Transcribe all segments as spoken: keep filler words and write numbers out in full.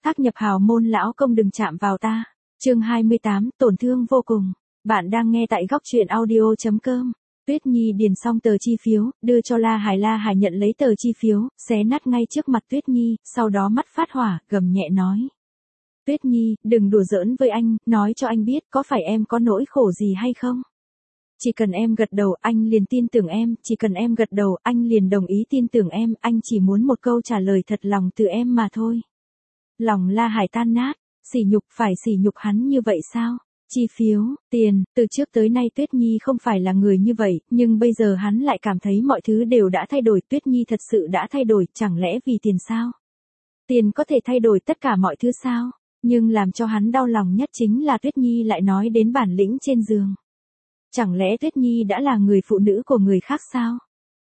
Thác nhập hào môn lão công đừng chạm vào ta. Chương hai mươi tám, tổn thương vô cùng. Bạn đang nghe tại góc truyện audio chấm com. Tuyết Nhi điền xong tờ chi phiếu, đưa cho La Hải. La Hải nhận lấy tờ chi phiếu, xé nát ngay trước mặt Tuyết Nhi, sau đó mắt phát hỏa, gầm nhẹ nói. Tuyết Nhi, đừng đùa giỡn với anh, nói cho anh biết có phải em có nỗi khổ gì hay không? Chỉ cần em gật đầu, anh liền tin tưởng em, chỉ cần em gật đầu, anh liền đồng ý tin tưởng em, anh chỉ muốn một câu trả lời thật lòng từ em mà thôi. Lòng La Hải tan nát, sỉ nhục, phải sỉ nhục hắn như vậy sao? Chi phiếu, tiền, từ trước tới nay Tuyết Nhi không phải là người như vậy, nhưng bây giờ hắn lại cảm thấy mọi thứ đều đã thay đổi, Tuyết Nhi thật sự đã thay đổi, chẳng lẽ vì tiền sao? Tiền có thể thay đổi tất cả mọi thứ sao? Nhưng làm cho hắn đau lòng nhất chính là Tuyết Nhi lại nói đến bản lĩnh trên giường. Chẳng lẽ Tuyết Nhi đã là người phụ nữ của người khác sao?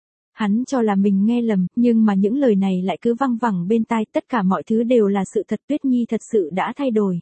Hắn cho là mình nghe lầm, nhưng mà những lời này lại cứ văng vẳng bên tai, tất cả mọi thứ đều là sự thật, Tuyết Nhi thật sự đã thay đổi.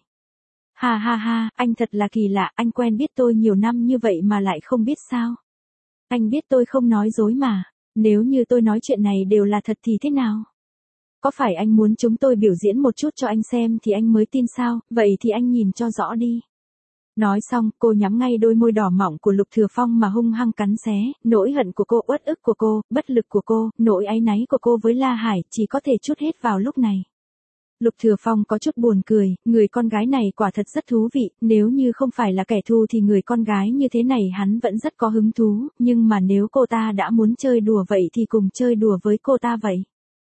Ha ha ha, anh thật là kỳ lạ, anh quen biết tôi nhiều năm như vậy mà lại không biết sao? Anh biết tôi không nói dối mà, nếu như tôi nói chuyện này đều là thật thì thế nào? Có phải anh muốn chúng tôi biểu diễn một chút cho anh xem thì anh mới tin sao, vậy thì anh nhìn cho rõ đi. Nói xong, cô nhắm ngay đôi môi đỏ mỏng của Lục Thừa Phong mà hung hăng cắn xé, nỗi hận của cô, uất ức của cô, bất lực của cô, nỗi áy náy của cô với La Hải chỉ có thể trút hết vào lúc này. Lục Thừa Phong có chút buồn cười, người con gái này quả thật rất thú vị, nếu như không phải là kẻ thù thì người con gái như thế này hắn vẫn rất có hứng thú, nhưng mà nếu cô ta đã muốn chơi đùa vậy thì cùng chơi đùa với cô ta vậy.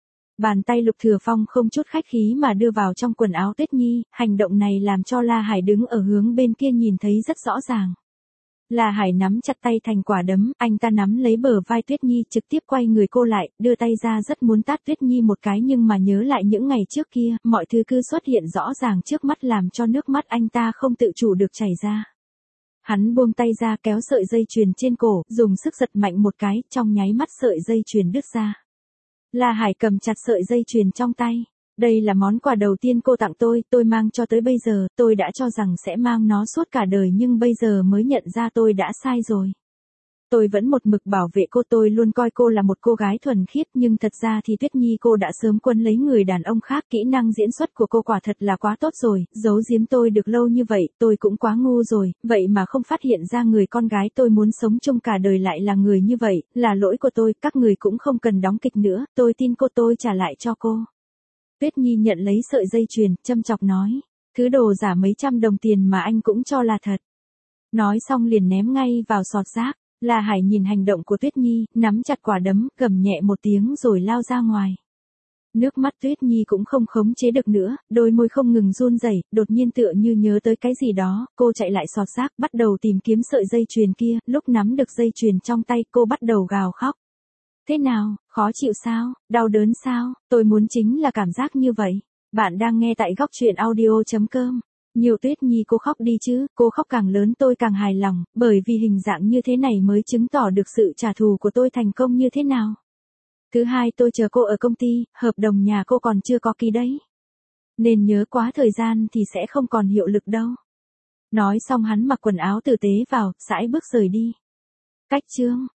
Bàn tay Lục Thừa Phong không chút khách khí mà đưa vào trong quần áo Tuyết Nhi, hành động này làm cho La Hải đứng ở hướng bên kia nhìn thấy rất rõ ràng. La Hải nắm chặt tay thành quả đấm, anh ta nắm lấy bờ vai Tuyết Nhi trực tiếp quay người cô lại, đưa tay ra rất muốn tát Tuyết Nhi một cái nhưng mà nhớ lại những ngày trước kia, mọi thứ cứ xuất hiện rõ ràng trước mắt làm cho nước mắt anh ta không tự chủ được chảy ra. Hắn buông tay ra kéo sợi dây chuyền trên cổ, dùng sức giật mạnh một cái, trong nháy mắt sợi dây chuyền đứt ra. La Hải cầm chặt sợi dây chuyền trong tay. Đây là món quà đầu tiên cô tặng tôi, tôi mang cho tới bây giờ, tôi đã cho rằng sẽ mang nó suốt cả đời nhưng bây giờ mới nhận ra tôi đã sai rồi. Tôi vẫn một mực bảo vệ cô, tôi luôn coi cô là một cô gái thuần khiết nhưng thật ra thì Tuyết Nhi cô đã sớm quấn lấy người đàn ông khác, kỹ năng diễn xuất của cô quả thật là quá tốt rồi, giấu giếm tôi được lâu như vậy, tôi cũng quá ngu rồi, vậy mà không phát hiện ra người con gái tôi muốn sống chung cả đời lại là người như vậy, là lỗi của tôi, các người cũng không cần đóng kịch nữa, tôi tin cô, tôi trả lại cho cô. Tuyết Nhi nhận lấy sợi dây chuyền, châm chọc nói, thứ đồ giả mấy trăm đồng tiền mà anh cũng cho là thật. Nói xong liền ném ngay vào sọt rác. La Hải nhìn hành động của Tuyết Nhi, nắm chặt quả đấm, gầm nhẹ một tiếng rồi lao ra ngoài. Nước mắt Tuyết Nhi cũng không khống chế được nữa, đôi môi không ngừng run rẩy, đột nhiên tựa như nhớ tới cái gì đó, cô chạy lại sọt rác, bắt đầu tìm kiếm sợi dây chuyền kia, lúc nắm được dây chuyền trong tay, cô bắt đầu gào khóc. Thế nào, khó chịu sao, đau đớn sao, tôi muốn chính là cảm giác như vậy. Bạn đang nghe tại góc truyện audio chấm com. Nhiều Tuyết Nhi cô khóc đi chứ, cô khóc càng lớn tôi càng hài lòng, bởi vì hình dạng như thế này mới chứng tỏ được sự trả thù của tôi thành công như thế nào. Thứ hai, tôi chờ cô ở công ty, hợp đồng nhà cô còn chưa có ký đấy. Nên nhớ quá thời gian thì sẽ không còn hiệu lực đâu. Nói xong hắn mặc quần áo tử tế vào, sải bước rời đi. Cách chương.